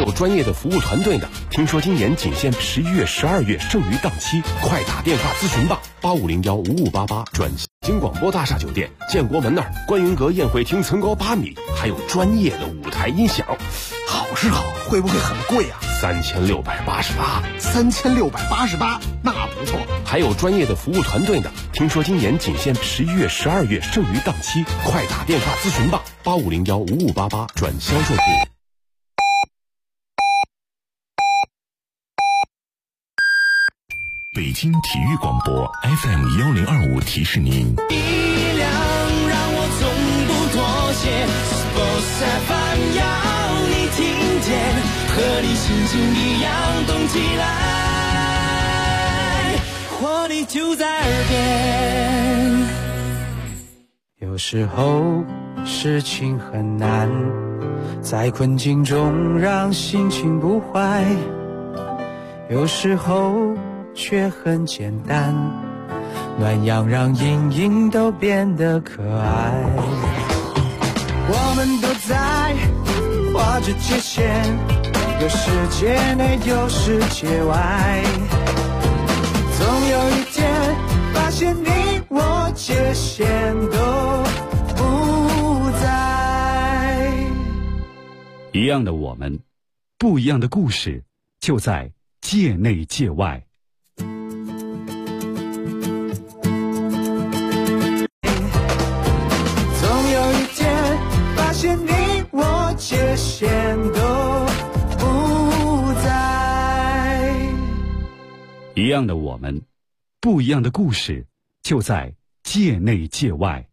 有专业的服务团队的。听说今年仅限11月、12月剩余档期，快打电话咨询吧，85015588转京广播大厦酒店，建国门那儿观云阁宴会厅层高8米，还有专业的舞台音响。 好是好，会不会很贵啊 ？3688， 那不错。 还有专业的服务团队的。听说今年仅限11月、12月剩余档期，快打电话咨询吧，85015588转销售部。 北京体育广播 FM1025提示您： 力量让我从不妥协 ，Sports FM 要你听见，和你心情一样动起来，活力就在耳边。 有时候事情很难，在困境中让心情不坏，有时候却很简单，暖阳让阴影都变得可爱。我们都在画着界限，有世界内有世界外，总有一天发现你我界限都不在。 一样的我们，不一样的故事，就在界内界外。 你我界限都不在。 一样的我们，不一样的故事，就在界内界外。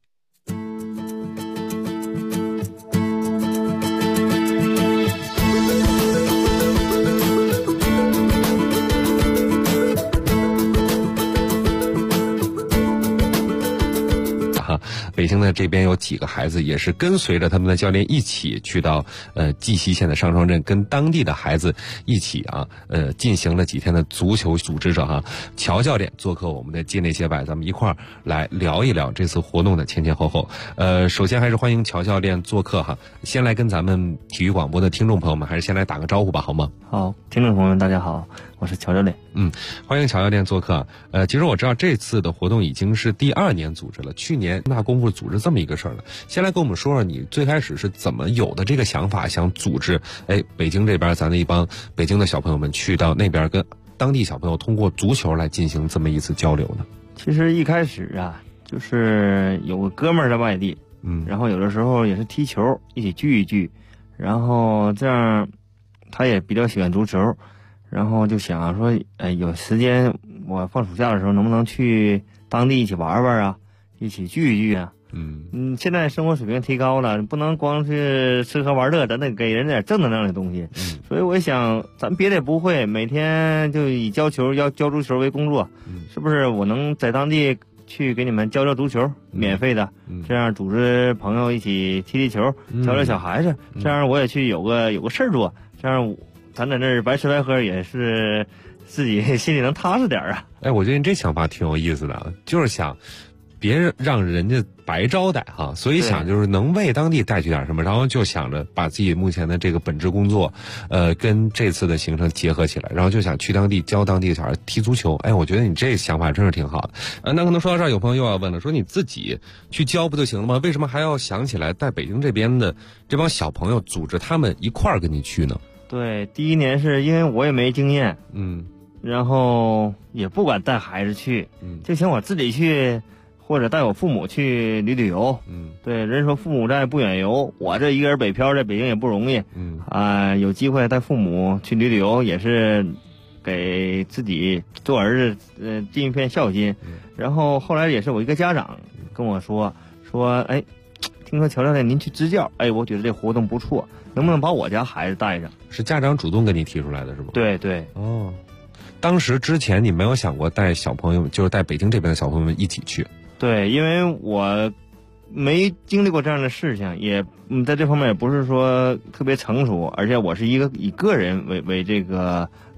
北京的这边有几个孩子也是跟随着他们的教练一起去到绩溪县的上庄镇，跟当地的孩子一起进行了几天的足球组织者乔教练做客我们的界内界外，咱们一块儿来聊一聊这次活动的前前后后。首先还是欢迎乔教练做客先来跟咱们体育广播的听众朋友们还是先来打个招呼吧，好吗？ 好，听众朋友们大家好，我是乔教练。 欢迎乔教练做客。其实我知道这次的活动已经是第2年组织了，去年大功夫组织这么一个事儿了。先来跟我们说说你最开始是怎么有的这个想法，想组织北京这边咱的一帮北京的小朋友们去到那边跟当地小朋友通过足球来进行这么一次交流呢？ 其实一开始就是有个哥们儿在外地，然后有的时候也是踢球，一起聚一聚，然后这样他也比较喜欢足球，然后就想说有时间我放暑假的时候能不能去当地一起玩玩啊，一起聚一聚啊。现在生活水平提高了，不能光是吃喝玩乐，咱得给人点正能量的东西。所以我想咱别的也不会，每天就以教足球为工作，是不是我能在当地去给你们教足球，免费的，这样组织朋友一起踢球，教小孩子，这样我也去有个事儿做，这样咱在那儿白吃白喝也是自己心里能踏实点啊。 我觉得你这想法挺有意思的，就是想别让人家白招待所以想就是能为当地带去点什么，然后就想着把自己目前的这个本职工作跟这次的行程结合起来，然后就想去当地教当地的小孩踢足球。我觉得你这个想法真是挺好的。那可能说到这儿，有朋友又要问了，说你自己去教不就行了吗？为什么还要想起来带北京这边的这帮小朋友组织他们一块儿跟你去呢？ 对，第一年是因为我也没经验，然后也不敢带孩子去，就想我自己去，或者带我父母去旅游。对，人说父母在不远游，我这一个人北漂在北京也不容易。有机会带父母去旅游，也是给自己做儿子尽一片孝心。然后后来也是我一个家长跟我说，听说乔教练您去支教，我觉得这活动不错，能不能把我家孩子带上？ 是家长主动跟你提出来的是吗？ 对对。 当时之前你没有想过带小朋友，就是带北京这边的小朋友们一起去？ 对，因为我没经历过这样的事情，也在这方面也不是说特别成熟，而且我是以个人为这个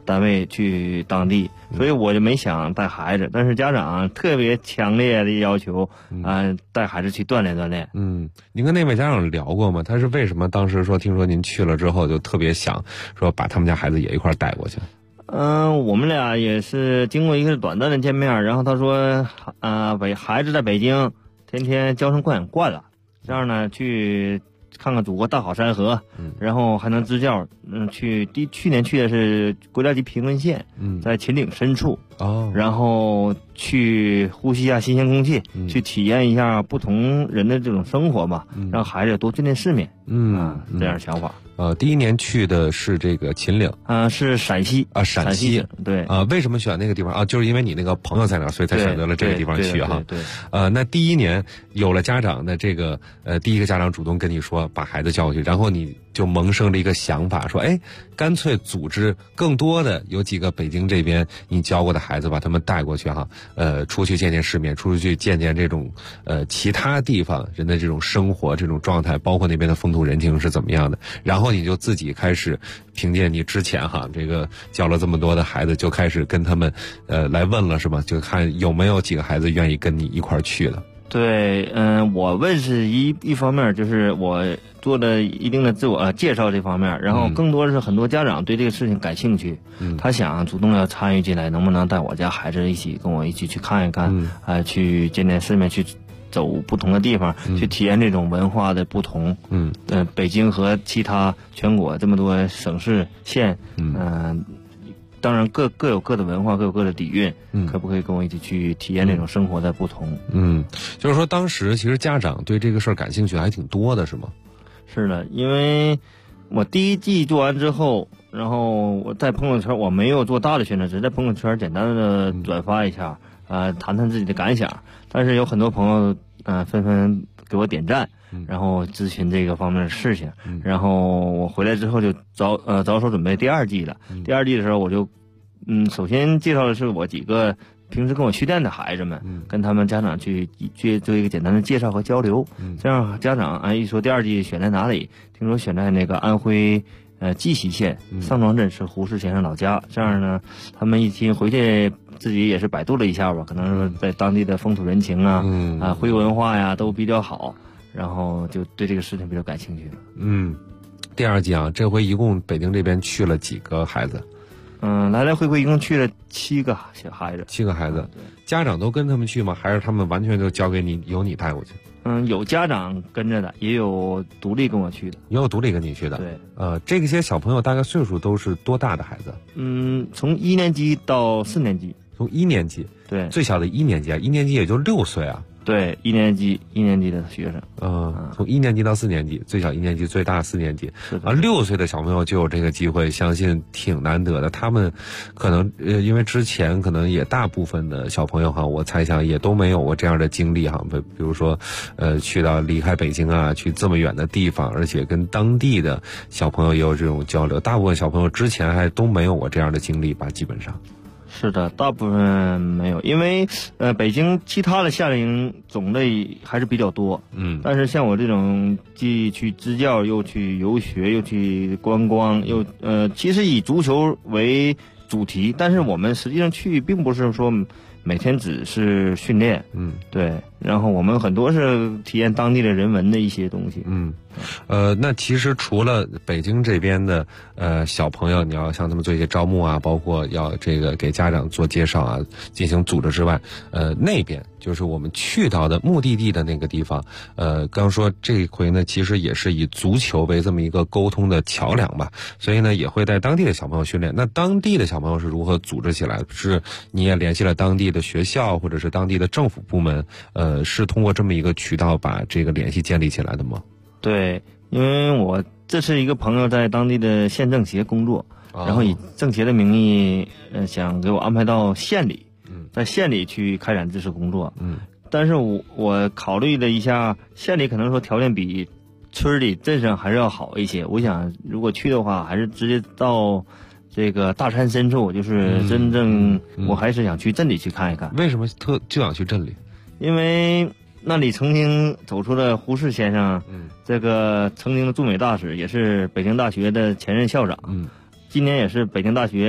单位去当地，所以我就没想带孩子。但是家长特别强烈的要求，带孩子去锻炼锻炼。 您跟那位家长聊过吗？他是为什么当时说听说您去了之后就特别想说把他们家孩子也一块带过去？ 我们俩也是经过一个短暂的见面，然后他说，孩子在北京天天娇生惯养惯了，这样呢去看看祖国大好山河，然后还能支教。去年去的是国家级贫困县，在秦岭深处，然后去呼吸一下新鲜空气，去体验一下不同人的这种生活吧，让孩子多见见世面，这样想法。 第一年去的是这个秦岭， 是陕西啊，陕西对为什么选那个地方啊？就是因为你那个朋友在那儿，所以才选择了这个地方去哈。 对， 那第一年有了家长的这个第一个家长主动跟你说把孩子叫过去，然后你就萌生了一个想法，说干脆组织更多的有几个北京这边你教过的孩子，把他们带过去哈，出去见见世面，出去见见这种其他地方人的这种生活这种状态，包括那边的风土人情是怎么样的。然后你就自己开始凭借你之前这个教了这么多的孩子，就开始跟他们来问了是吧？就看有没有几个孩子愿意跟你一块儿去了。 对，我问是一方面，就是我做了一定的自我介绍这方面，然后更多是很多家长对这个事情感兴趣，他想主动要参与进来，能不能带我家孩子跟我一起去看一看，去见见世面，去走不同的地方，去体验这种文化的不同。北京和其他全国这么多省市县，当然各有各的文化，各有各的底蕴，可不可以跟我一起去体验这种生活的不同？ 就是说当时其实家长对这个事儿感兴趣还挺多的，是吗？ 是的，因为我第一季做完之后，然后我在朋友圈我没有做大的宣传，只是在朋友圈简单的转发一下，谈谈自己的感想。但是有很多朋友纷纷给我点赞，然后咨询这个方面的事情。然后我回来之后就着手准备第二季了。第二季的时候我就首先介绍的是我几个平时跟我去练的孩子们，跟他们家长去做一个简单的介绍和交流。这样家长一说第二季选在哪里，听说选在那个安徽绩溪县上庄镇，是胡适先生老家。这样呢，他们一听回去自己也是百度了一下吧，可能是在当地的风土人情徽文化呀都比较好，然后就对这个事情比较感兴趣了。 第二季这回一共北京这边去了几个孩子？ 来来回回一共去了7个小孩子。 7个孩子，家长都跟他们去吗？还是他们完全就交给你，由你带过去？ 有家长跟着的，也有独立跟我去的。 也有独立跟你去的。 对， 这些小朋友大概岁数都是多大的孩子？ 从1年级到4年级。 从1年级， 对， 最小的1年级1年级也就6岁啊。 对，1年级的学生。 从1年级到4年级，最小1年级，最大4年级。6岁的小朋友就有这个机会，相信挺难得的。他们可能因为之前可能也大部分的小朋友我猜想也都没有过这样的经历比如说去到离开北京去这么远的地方，而且跟当地的小朋友也有这种交流。大部分小朋友之前还都没有过这样的经历吧，基本上。 是的，大部分没有，因为北京其他的夏令营种类还是比较多。但是像我这种既去支教又去游学又去观光其实以足球为主题，但是我们实际上去并不是说每天只是训练。对，然后我们很多是体验当地的人文的一些东西。 那其实除了北京这边的小朋友，你要向他们做一些招募包括要这个给家长做介绍进行组织之外，那边就是我们去到的目的地的那个地方，刚说这回呢，其实也是以足球为这么一个沟通的桥梁吧，所以呢也会带当地的小朋友训练。那当地的小朋友是如何组织起来的？是你也联系了当地的学校或者是当地的政府部门，是通过这么一个渠道把这个联系建立起来的吗？ 对，因为我这是一个朋友在当地的县政协工作，然后以政协的名义想给我安排到县里，在县里去开展支持工作。但是我考虑了一下，县里可能说条件比村里镇上还是要好一些。我想如果去的话，还是直接到这个大山深处，就是真正我还是想去镇里去看一看。 为什么就想去镇里？ 因为那里曾经走出了胡适先生，这个曾经的驻美大使，也是北京大学的前任校长，今年也是北京大学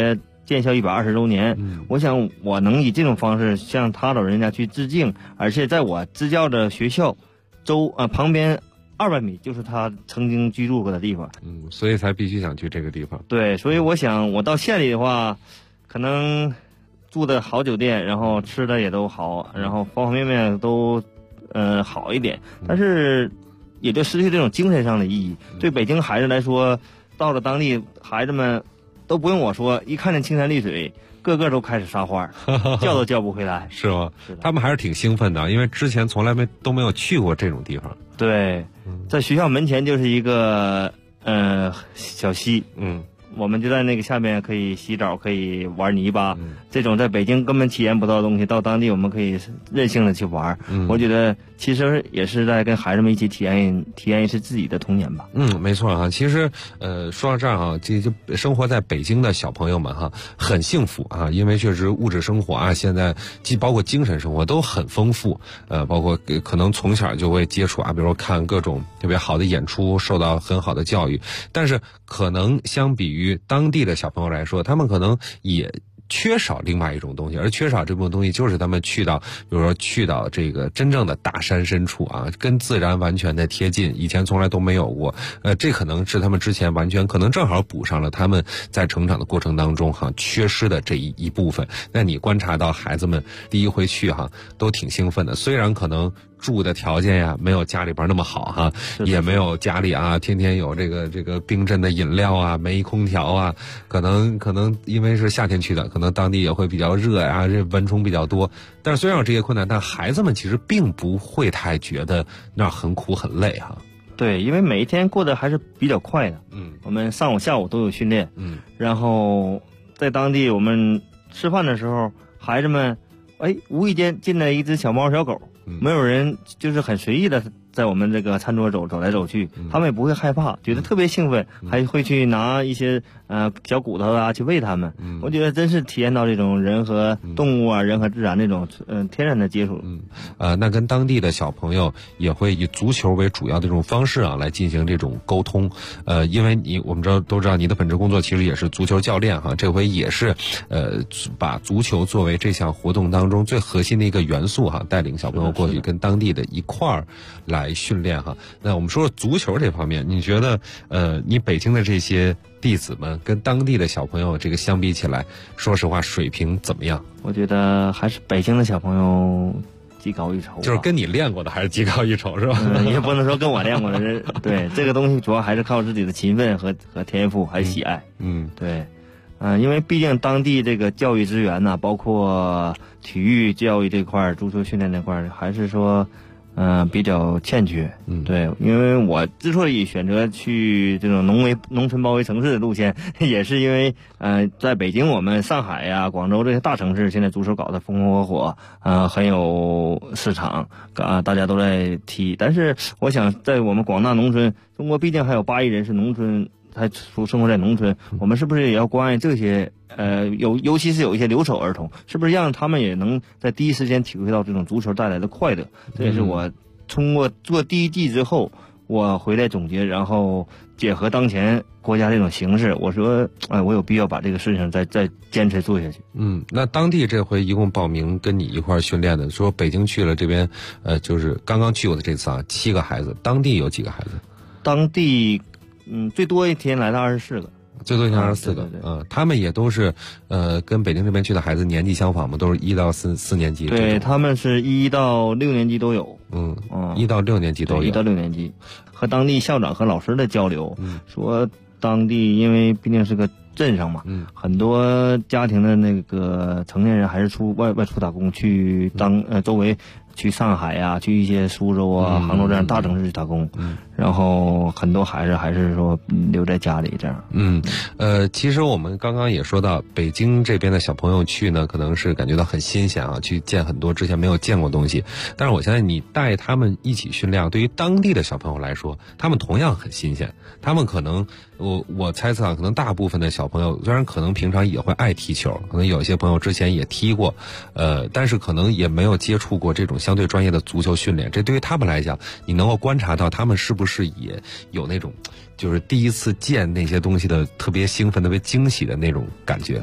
建校120周年，我想我能以这种方式向他老人家去致敬，而且在我支教的学校旁边200米就是他曾经居住过的地方， 所以才必须想去这个地方。 对，所以我想我到县里的话，可能住的好酒店，然后吃的也都好，然后方方面面都好一点，但是也就失去这种精神上的意义。对北京孩子来说，到了当地，孩子们都不用我说，一看见青山绿水，个个都开始撒欢儿，叫都叫不回来。 是吗？ 是的， 他们还是挺兴奋的，因为之前从来都没有去过这种地方。 对，在学校门前就是一个小溪，我们就在那个下面可以洗澡，可以玩泥巴，这种在北京根本体验不到的东西，到当地我们可以任性的去玩。我觉得其实也是在跟孩子们一起体验一次自己的童年吧。 没错哈。其实说到这儿哈，就生活在北京的小朋友们哈，很幸福啊，因为确实物质生活啊，现在既包括精神生活都很丰富，包括可能从小就会接触啊，比如说看各种特别好的演出，受到很好的教育，但是可能相比于当地的小朋友来说，他们可能也缺少另外一种东西，而缺少这部分东西就是他们比如说去到这个真正的大山深处啊，跟自然完全的贴近，以前从来都没有过。这可能是他们之前完全可能正好补上了他们在成长的过程当中缺失的这一部分。那你观察到孩子们第一回去都挺兴奋的，虽然可能住的条件呀没有家里边那么好也没有家里天天有这个冰镇的饮料啊，没空调啊，可能因为是夏天去的，可能当地也会比较热呀，这蚊虫比较多。但是虽然有这些困难，但孩子们其实并不会太觉得那很苦很累对，因为每一天过得还是比较快的。我们上午下午都有训练。然后在当地我们吃饭的时候，孩子们无意间进来一只小猫小狗，没有人就是很随意的在我们这个餐桌走来走去，他们也不会害怕，觉得特别兴奋，还会去拿一些小骨头去喂它们。我觉得真是体验到这种人和动物人和自然那种天然的接触。 那跟当地的小朋友也会以足球为主要的这种方式来进行这种沟通。因为我们都知道你的本职工作其实也是足球教练这回也是把足球作为这项活动当中最核心的一个元素带领小朋友过去跟当地的一块儿来训练那我们说足球这方面，你觉得你北京的这些弟子们跟当地的小朋友这个相比起来，说实话水平怎么样？ 我觉得还是北京的小朋友技高一筹， 就是跟你练过的还是技高一筹是吧？ 也不能说跟我练过的对，这个东西主要还是靠自己的勤奋和天赋还有喜爱。对，因为毕竟当地这个教育资源包括体育教育这块、足球训练这块，还是说比较欠缺。对，因为我之所以选择去这种农村包围城市的路线，也是因为在北京、我们上海呀、广州这些大城市，现在足球搞得风风火火，很有市场，大家都在踢。但是我想，在我们广大农村，中国毕竟还有8亿人是农村，还生活在农村，我们是不是也要关爱这些尤其是有一些留守儿童，是不是让他们也能在第一时间体会到这种足球带来的快乐？这也是我通过做第1季之后，我回来总结，然后结合当前国家这种形势，我说我有必要把这个事情再坚持做下去。 那当地这回一共报名跟你一块训练的，说北京去了这边就是刚刚去过的这次7个孩子，当地有几个孩子？当地最多一天来了24个。 最多24个，他们也都是跟北京这边去的孩子年纪相仿嘛，都是1到4年级。 对，他们是1到6年级都有。 1到6年级都有。 1到6年级，和当地校长和老师的交流，说当地因为毕竟是个镇上嘛，很多家庭的那个成年人还是外出打工，去周围。去上海呀，去一些苏州杭州这样大城市去打工，然后很多孩子还是说留在家里这样。 其实我们刚刚也说到，北京这边的小朋友去呢，可能是感觉到很新鲜去见很多之前没有见过的东西。但是我相信你带他们一起训练，对于当地的小朋友来说，他们同样很新鲜。他们可能我猜测可能大部分的小朋友虽然可能平常也会爱踢球，可能有些朋友之前也踢过，但是可能也没有接触过这种相对专业的足球训练。这对于他们来讲，你能够观察到他们是不是也有那种就是第一次见那些东西的特别兴奋、特别惊喜的那种感觉？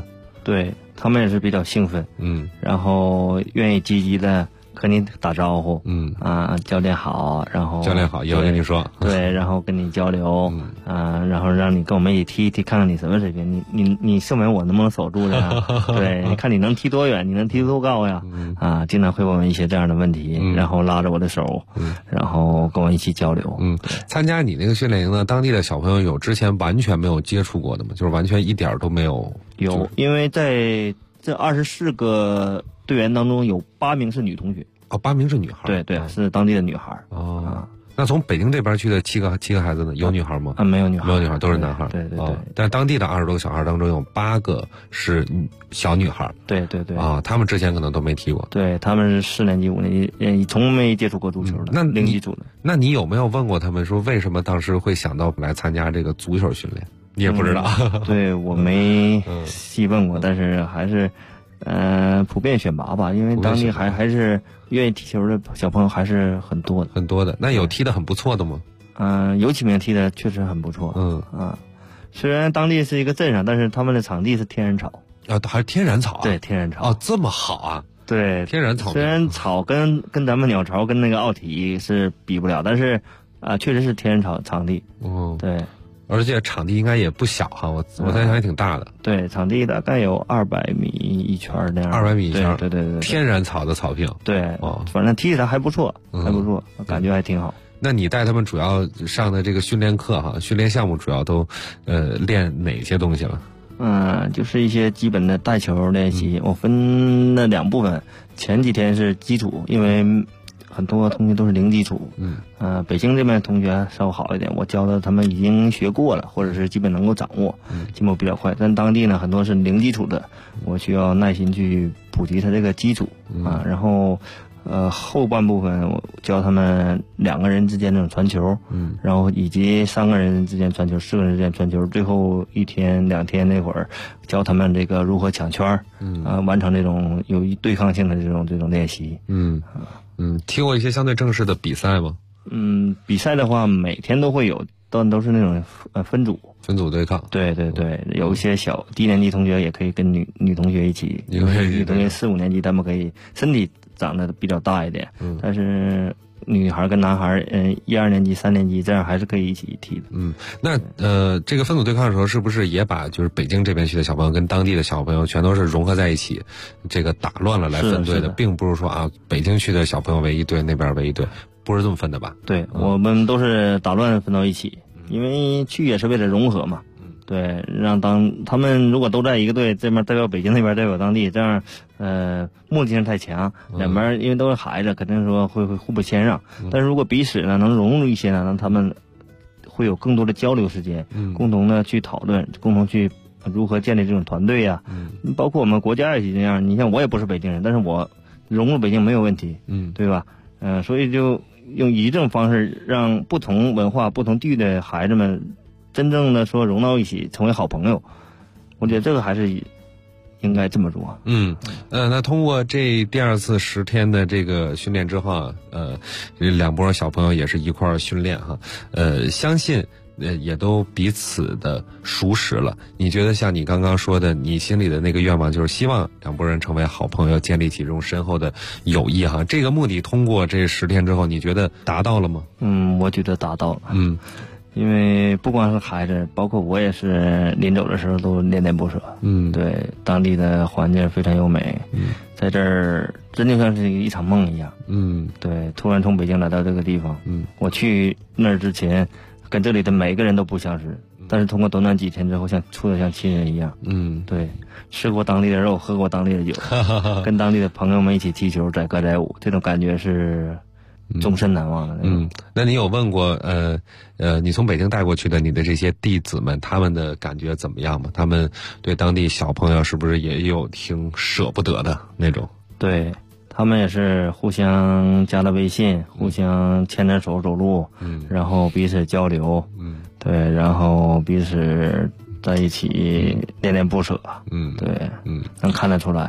对他们也是比较兴奋，然后愿意积极的和你打招呼，教练好，然后教练好，以后跟你说， 对，然后跟你交流，然后让你跟我们一起踢一踢，看看你什么水平，你射门我能不能守住呀？对，你看你能踢多远，你能踢多高呀？经常会问一些这样的问题，然后拉着我的手，然后跟我一起交流。 参加你那个训练营呢，当地的小朋友有之前完全没有接触过的吗？就是完全一点都没有？ 有，因为在这24个队员当中有8名是女同学。 8名是女孩。 对，是当地的女孩。 那从北京这边去的七个孩子呢，有女孩吗？ 没有女孩， 没有女孩，都是男孩。 对。 但当地的20多个小孩当中有8个是小女孩。 对。 他们之前可能都没踢过。 对，他们是4年级、5年级，从没接触过足球的。 那零基础的。 那你有没有问过他们说为什么当时会想到来参加这个足球训练？你也不知道。 对，我没细问过，但是还是。普遍选拔吧，因为当地还是愿意踢球的小朋友还是很多的。 那有踢得很不错的吗？ 有几名踢得确实很不错。虽然当地是一个镇上，但是他们的场地是天然草。 还是天然草啊？ 对，天然草。 这么好啊？ 对， 天然草。 虽然草跟咱们鸟巢跟那个奥体是比不了，但是确实是天然场地。对。 而且场地应该也不小哈，我猜想也挺大的。 对，场地大概有200米一圈那样。 200米一圈， 对。 天然草的草坪。 对，反正踢起来还不错，感觉还挺好。 那你带他们主要上的这个训练课哈，训练项目主要都练哪些东西了？ 就是一些基本的带球练习，我分了2部分，前几天是基础，因为很多同学都是零基础，北京这边同学稍微好一点，我教的他们已经学过了，或者是基本能够掌握，进步比较快。但当地呢，很多是零基础的，我需要耐心去普及他这个基础然后后半部分我教他们2个人之间那种传球，然后以及3个人之间传球、4个人之间传球，最后1天2天那会儿教他们这个如何抢圈，完成这种有对抗性的这种练习。 踢过一些相对正式的比赛吗？ 比赛的话每天都会有，但都是那种分组对抗。对，有一些小低年级同学也可以跟女同学一起，女同学4、5年级他们可以身体长得比较大一点，但是女孩跟男孩1、2年级、3年级这样还是可以一起踢的。 那这个分组对抗的时候，是不是也把就是北京这边去的小朋友跟当地的小朋友全都是融合在一起，这个打乱了来分队的，并不是说北京去的小朋友为一队，那边为一队，不是这么分的吧？ 对，我们都是打乱分到一起，因为去也是为了融合嘛。对，让他们如果都在一个队，这边代表北京，那边代表当地，这样目的性太强，两边因为都是孩子，肯定说会互不谦让。但是如果彼此呢能融入一些呢，让他们会有更多的交流时间，共同的去讨论，共同去如何建立这种团队呀。包括我们国家也是这样，你像我也不是北京人，但是我融入北京没有问题，对吧？所以就以这种方式让不同文化、不同地域的孩子们真正的说融到一起，成为好朋友。我觉得这个还是应该这么做。 那通过这第2次10天的这个训练之后这2波小朋友也是一块儿训练哈，相信也都彼此的熟识了。你觉得像你刚刚说的，你心里的那个愿望就是希望2拨人成为好朋友，建立起这种深厚的友谊哈。这个目的通过这10天之后，你觉得达到了吗？ 我觉得达到了。因为不光是孩子，包括我也是临走的时候都恋恋不舍。对，当地的环境非常优美，在这儿真就像是一场梦一样。对，突然从北京来到这个地方，我去那儿之前跟这里的每个人都不相识，但是通过短短几天之后，处得像亲人一样。对，吃过当地的肉，喝过当地的酒，跟当地的朋友们一起踢球、载歌载舞，这种感觉是终身难忘的那种。 那你有问过你从北京带过去的你的这些弟子们，他们的感觉怎么样吗？他们对当地小朋友是不是也有挺舍不得的那种？ 对，他们也是互相加了微信，互相牵着手走路，然后彼此交流，对，然后彼此在一起恋恋不舍，对，能看得出来。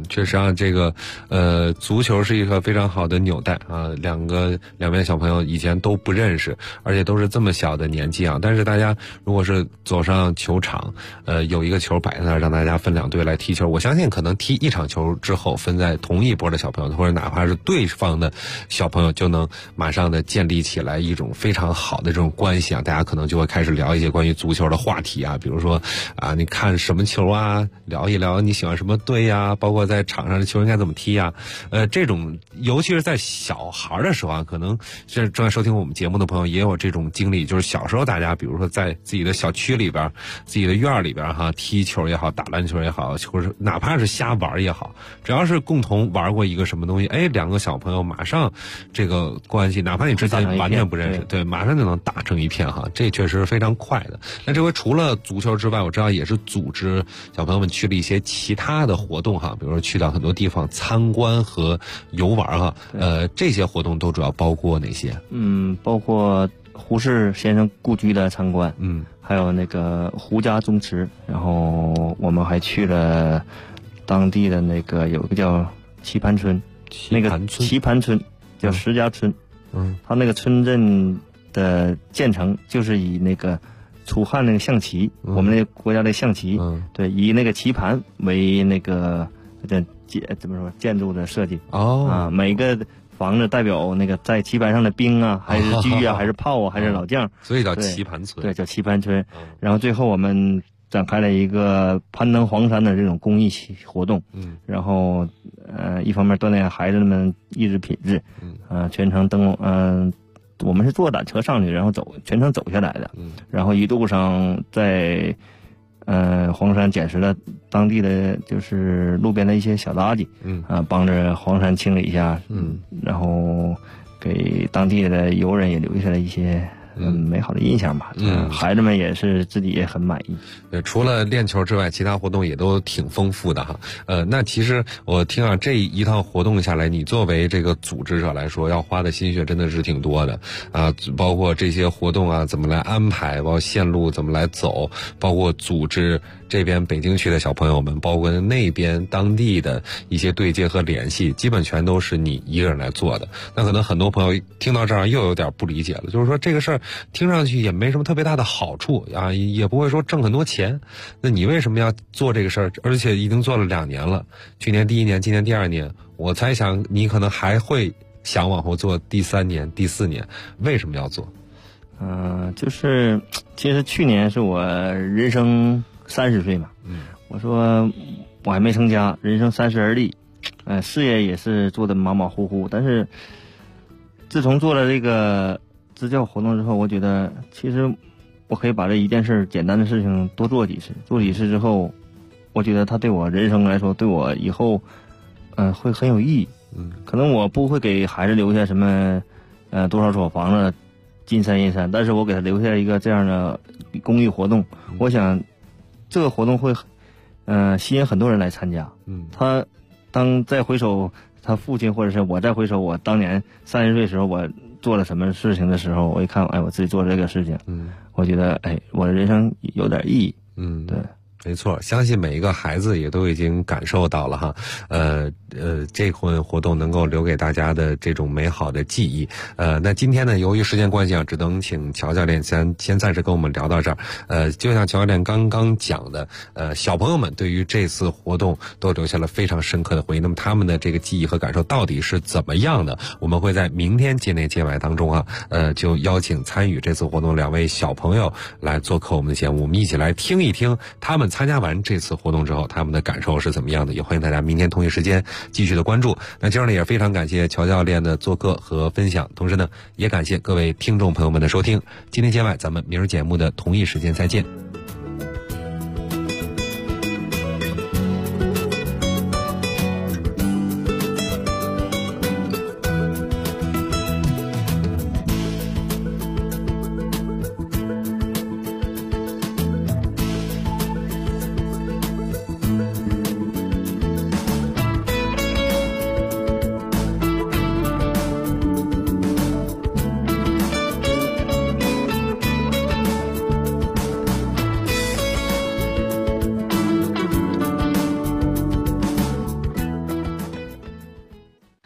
确实啊，这个足球是一个非常好的纽带啊，两边小朋友以前都不认识，而且都是这么小的年纪啊，但是大家如果是走上球场，有一个球摆在那儿，让大家分两队来踢球，我相信可能踢一场球之后，分在同一波的小朋友，或者哪怕是对方的小朋友，就能马上的建立起来一种非常好的这种关系啊，大家可能就会开始聊一些关于足球的话题啊，比如说啊，你看什么球啊，聊一聊你喜欢什么队呀，包括在场上的球应该怎么踢呀，这种尤其是在小孩的时候啊，可能是正在收听我们节目的朋友也有这种经历，就是小时候大家比如说在自己的小区里边、自己的院里边哈，踢球也好，打篮球也好，或者哪怕是瞎玩也好，只要是共同玩过一个什么东西，哎，两个小朋友马上这个关系，哪怕你之前完全不认识，对，马上就能打成一片哈，这确实是非常快的。那这回除了足球之外，我知道也是组织小朋友们去了一些其他的活动哈，比如说去到很多地方参观和游玩哈，这些活动都主要包括哪些？ 包括胡适先生故居的参观，还有那个胡家宗祠，然后我们还去了当地的那个有一个叫棋盘村，那个棋盘村叫石家村，它那个村镇的建成就是以那个楚汉那个象棋，我们那个国家的象棋，对，以那个棋盘为那个怎么说建筑的设计每个房子代表那个在棋盘上的兵啊，还是车啊，还是炮啊，还是老将， 所以叫棋盘村。 对，叫棋盘村。然后最后我们展开了一个攀登黄山的这种公益活动，然后一方面锻炼孩子们意志品质，全程我们是坐缆车上去，然后全程走下来的，然后一路上在黄山捡拾了当地的就是路边的一些小垃圾，帮着黄山清理一下，然后给当地的游人也留下了一些美好的印象吧。孩子们也是自己也很满意。 对，除了练球之外，其他活动也都挺丰富的哈。那其实我听啊，这一趟活动下来，你作为这个组织者来说，要花的心血真的是挺多的啊，包括这些活动啊怎么来安排，包括线路怎么来走，包括组织这边北京区的小朋友们，包括那边当地的一些对接和联系，基本全都是你一个人来做的。那可能很多朋友听到这儿又有点不理解了，就是说这个事儿听上去也没什么特别大的好处啊，也不会说挣很多钱，那你为什么要做这个事儿？而且已经做了2年了，去年第1年，今年第2年，我猜想你可能还会想往后做第3年、第4年，为什么要做？ 就是其实去年是我人生30岁嘛，我说我还没成家，人生30而立，事业也是做的马马虎虎，但是自从做了这个支教活动之后，我觉得其实我可以把这一件事简单的事情多做几次，做几次之后，我觉得它对我人生来说，对我以后会很有意义。可能我不会给孩子留下什么多少所房子金山银山，但是我给他留下一个这样的公益活动，我想这个活动会吸引很多人来参加。他当再回首他父亲，或者是我再回首我当年30岁时候我做了什么事情的时候，我一看我自己做这个事情，我觉得我的人生有点意义。对， 没错，相信每一个孩子也都已经感受到了哈，这回活动能够留给大家的这种美好的记忆。那今天呢，由于时间关系啊，只能请乔教练先暂时跟我们聊到这儿。就像乔教练刚刚讲的，小朋友们对于这次活动都留下了非常深刻的回忆。那么他们的这个记忆和感受到底是怎么样的？我们会在明天界内界外当中啊，就邀请参与这次活动2位小朋友来做客我们的节目，我们一起来听一听他们参加完这次活动之后他们的感受是怎么样的。也欢迎大家明天同一时间继续的关注。那今儿呢也非常感谢乔教练的做客和分享，同时呢也感谢各位听众朋友们的收听。今天节外，咱们明儿节目的同一时间再见。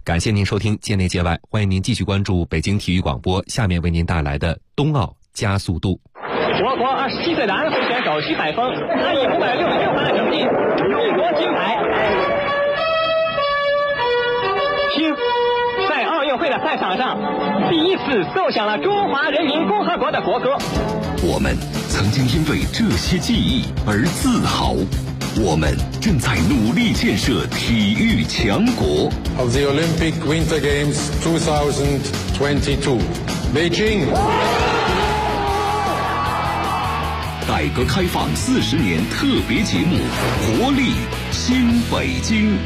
感谢您收听界内界外，欢迎您继续关注北京体育广播，下面为您带来的冬奥加速度。 我国27岁的安徽选手徐海峰，他以566分的成绩勇夺金牌。徐在奥运会的赛场上第一次奏响了中华人民共和国的国歌。 我们曾经因为这些记忆而自豪，我们正在努力建设体育强国。 Of the Olympic Winter Games 2022, Beijing。 改革开放40年特别节目，活力新北京。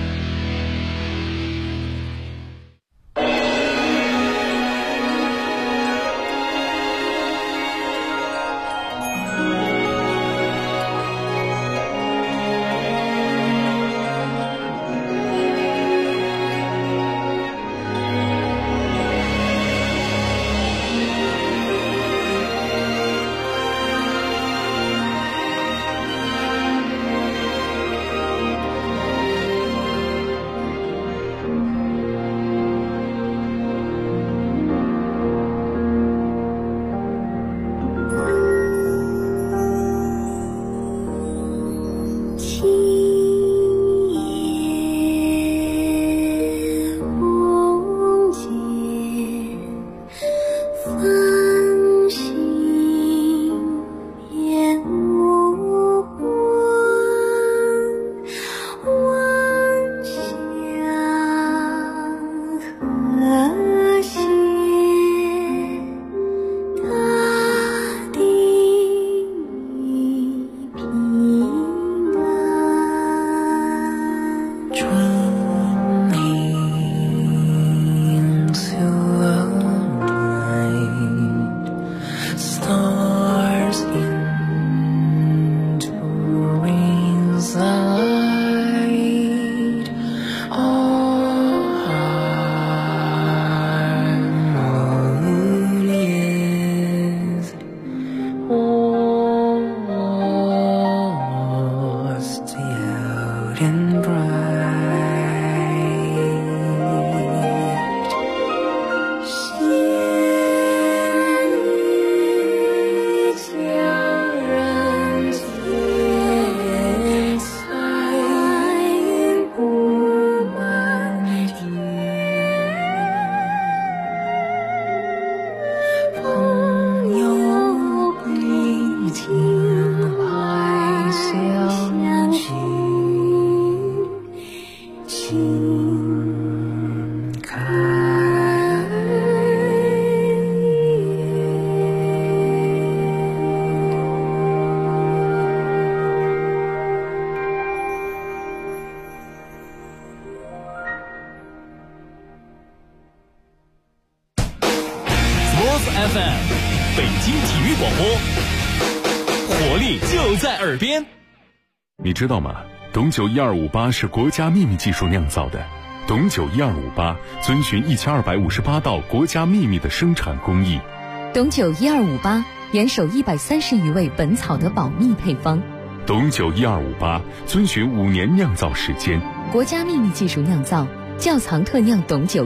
FM 北京体育广播，活力就在耳边。 你知道吗？董酒1258是国家秘密技术酿造的。董酒1258遵循1258道国家秘密的生产工艺。 董酒1258严守130余位本草的保密配方。 董酒1258遵循5年酿造时间。 国家秘密技术酿造，窖藏特酿董酒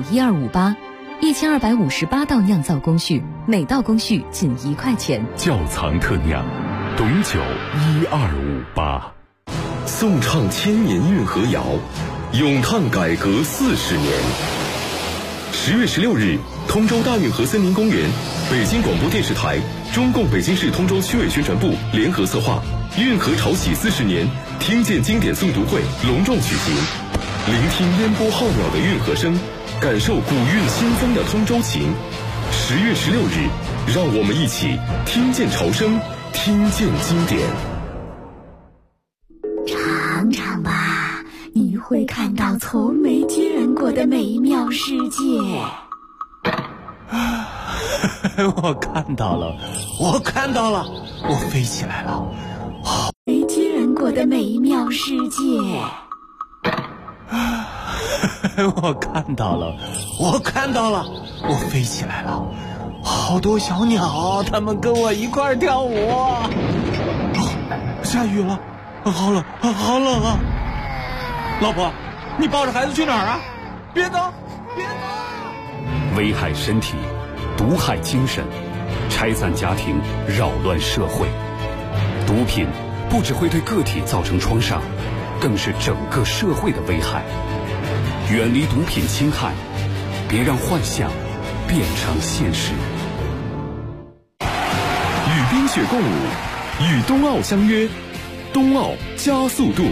1258，1258道酿造工序，每道工序仅1块钱。 窖藏特酿，董酒1258。 颂唱千年运河谣，咏叹改革40年。10月16日，通州大运河森林公园，北京广播电视台、中共北京市通州区委宣传部联合策划运河潮起40年听见经典诵读会隆重举行，聆听烟波浩渺的运河声，感受古韵新风的通州情。10月16日，让我们一起听见潮声，听见经典。 尝尝吧，你会看到从没见过的美妙世界。 我看到了，我看到了，我飞起来了。 没见过的美妙世界。 我看到了，我看到了，我飞起来了。好多小鸟，它们跟我一块儿跳舞。下雨了，好冷，好冷啊！老婆，你抱着孩子去哪儿啊？别走， 危害身体，毒害精神，拆散家庭，扰乱社会。毒品不只会对个体造成创伤，更是整个社会的危害。远离毒品侵害，别让幻想变成现实。 与冰雪共舞，与冬奥相约，冬奥加速度。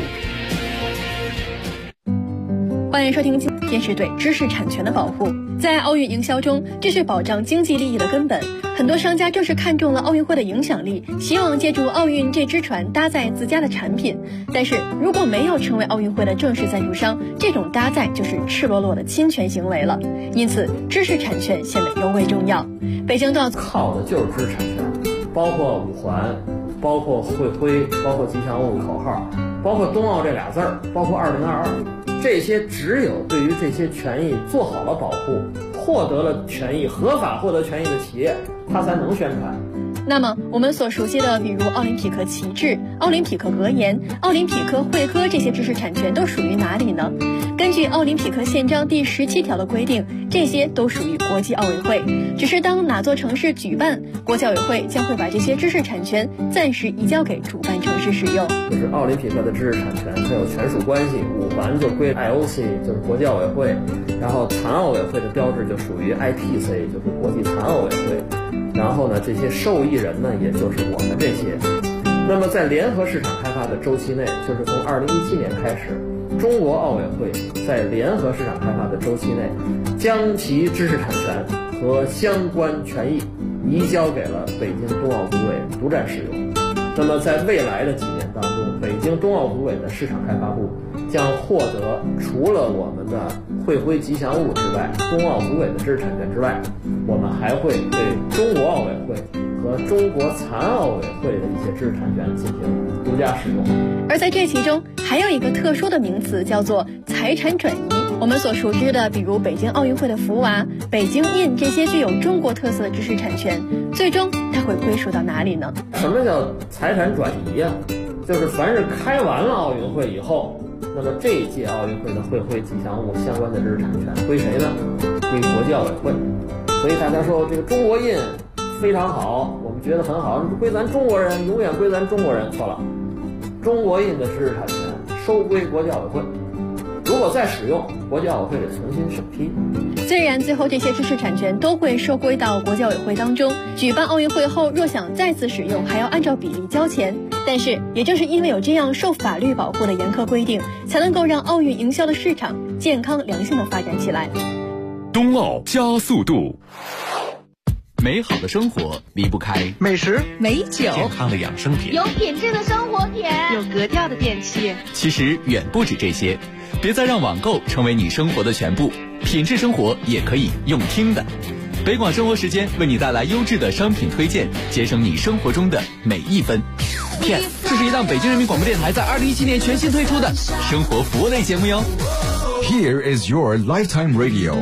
欢迎收听，今天是对知识产权的保护。在奥运营销中，这是保障经济利益的根本。很多商家正是看中了奥运会的影响力，希望借助奥运这只船搭载自家的产品。但是如果没有成为奥运会的正式赞助商，这种搭载就是赤裸裸的侵权行为了。因此，知识产权显得尤为重要。北京冬奥靠的就是知识产权，包括五环，包括会徽，包括吉祥物口号，包括冬奥这俩字儿，包括2022。这些只有对于这些权益做好了保护，获得了权益，合法获得权益的企业，它才能宣传。 那么我们所熟悉的，比如奥林匹克旗帜、奥林匹克格言、奥林匹克会歌，这些知识产权都属于哪里呢？根据奥林匹克宪章第17条的规定，这些都属于国际奥委会。只是当哪座城市举办，国际奥委会将会把这些知识产权暂时移交给主办城市使用。 就是奥林匹克的知识产权它有权属关系，五环就归 IOC， 就是国际奥委会，然后残奥委会的标志就属于 IPC， 就是国际残奥委会。然后呢，这些受益人呢，也就是我们这些。那么在联合市场开发的周期内，就是从2017年开始，中国奥委会在联合市场开发的周期内，将其知识产权和相关权益移交给了北京冬奥组委独占使用。那么在未来的几年当中，北京冬奥组委的市场开发部将获得除了我们的会徽吉祥物之外，冬奥组委的知识产权之外，我们还会对中国奥委会和中国残奥委会的一些知识产权进行独家使用。 而在这其中还有一个特殊的名词，叫做财产转移。我们所熟知的，比如北京奥运会的福娃、北京印这些具有中国特色的知识产权，最终它会归属到哪里呢？ 什么叫财产转移呀？就是凡是开完了奥运会以后，那么这一届奥运会的会徽吉祥物相关的知识产权归谁呢？归国际奥委会。所以大家说这个中国印非常好，我们觉得很好，归咱中国人，永远归咱中国人。错了，中国印的知识产权收归国际奥委会，如果再使用，国际奥委会得重新审批。 虽然最后这些知识产权都会收归到国际奥委会当中，举办奥运会后若想再次使用，还要按照比例交钱。但是也正是因为有这样受法律保护的严苛规定，才能够让奥运营销的市场健康良性的发展起来。 冬奥加速度。 美好的生活离不开美食、 美酒、 健康的养生品、 有品质的生活品、 有格调的电器。 其实远不止这些，别再让网购成为你生活的全部，品质生活也可以用听的。北广生活时间为你带来优质的商品推荐，节省你生活中的每一分。片，这是一档北京人民广播电台在2017年全新推出的生活服务类节目哟。 Here is your lifetime radio。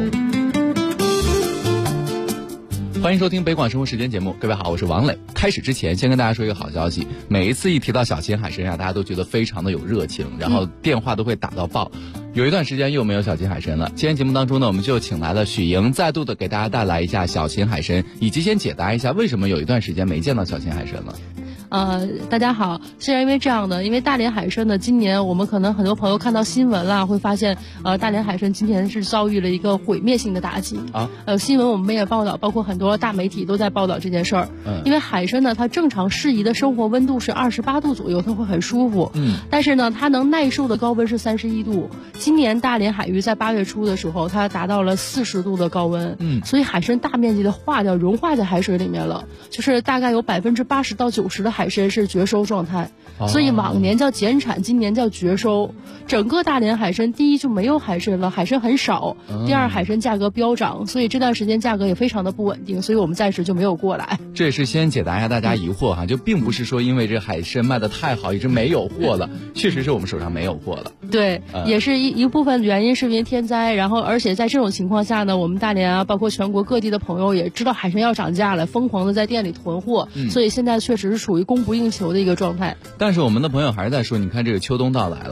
欢迎收听北广生活时间节目，各位好，我是王磊。开始之前先跟大家说一个好消息，每一次一提到小秦海参大家都觉得非常的有热情，然后电话都会打到爆。有一段时间又没有小秦海参了，今天节目当中呢，我们就请来了许莹，再度的给大家带来一下小秦海参，以及先解答一下为什么有一段时间没见到小秦海参了。 大家好，是因为这样的，因为大连海参呢，今年我们可能很多朋友看到新闻啦，会发现大连海参今年是遭遇了一个毁灭性的打击啊。新闻我们也报道，包括很多大媒体都在报道这件事儿。因为海参呢，它正常适宜的生活温度是28度左右，它会很舒服。但是呢，它能耐受的高温是31度。今年大连海域在8月初的时候，它达到了40度的高温。所以海参大面积的化掉，融化在海水里面了，就是大概有80%到90%的海参是绝收状态，所以往年叫减产，今年叫绝收。整个大连海参，第一就没有海参了，海参很少；第二，海参价格飙涨，所以这段时间价格也非常的不稳定，所以我们暂时就没有过来。 这也是先解答一下大家疑惑哈，就并不是说因为这海参卖的太好，一直没有货了，确实是我们手上没有货了。 对，也是一部分原因是因为天灾，然后而且在这种情况下呢，我们大连啊，包括全国各地的朋友也知道海参要涨价了，疯狂的在店里囤货，所以现在确实是属于供不应求的一个状态。 但是我们的朋友还是在说，你看这个秋冬到来了，